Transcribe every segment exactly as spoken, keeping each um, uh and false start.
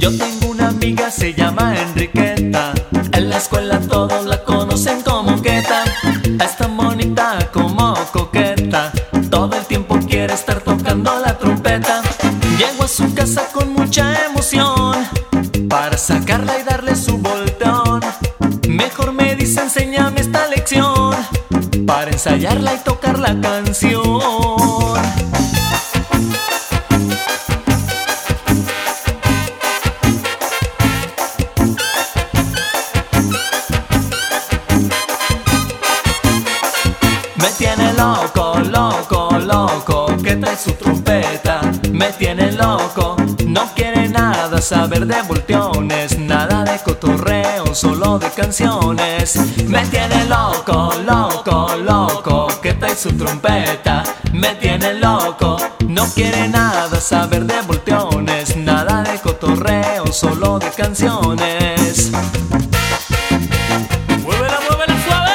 Yo tengo una amiga, se llama Enriqueta. En la escuela todos la conocen como Queta. Es tan bonita como coqueta, todo el tiempo quiere estar tocando la trompeta. Llego a su casa con mucha emoción para sacarla y darle su volteón. Mejor me dice, enséñame esta lección para ensayarla y tocar la canción. Me tiene loco, loco, loco, que trae su trompeta. Me tiene loco, no quiere nada saber de volteones, nada de cotorreo, solo de canciones. Me tiene loco, loco, loco, que trae su trompeta. Me tiene loco, no quiere nada saber de volteones, nada de cotorreo, solo de canciones. ¡Muévela, muévela suave!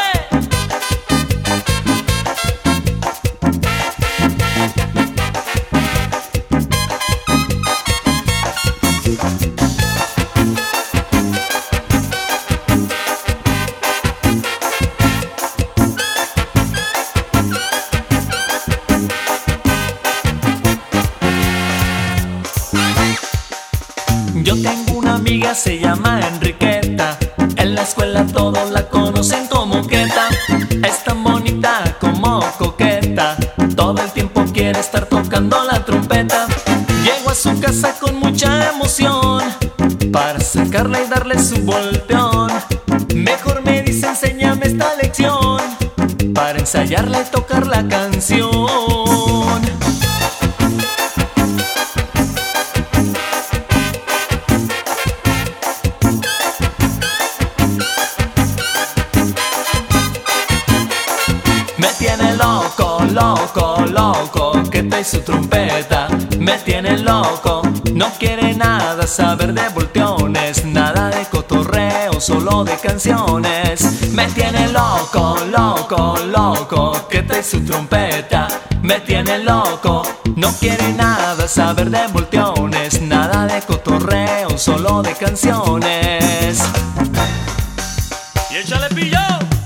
Yo tengo una amiga, se llama Enriqueta. En la escuela todos la conocen como Queta. Es tan bonita como coqueta, todo el tiempo quiere estar tocando la trompeta. Llego a su casa con mucha emoción para sacarla y darle su volteón. Mejor me dice, enséñame esta lección para ensayarla y tocar la canción. Me tiene loco, loco, loco, que trae su trompeta. Me tiene loco, no quiere nada saber de volteones, nada de cotorreo, solo de canciones. Me tiene loco, loco, loco, que trae su trompeta. Me tiene loco, no quiere nada saber de volteones, nada de cotorreo, solo de canciones. Y échale pillo.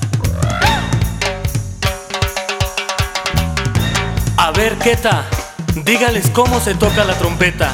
A ver, Queta, dígales cómo se toca la trompeta.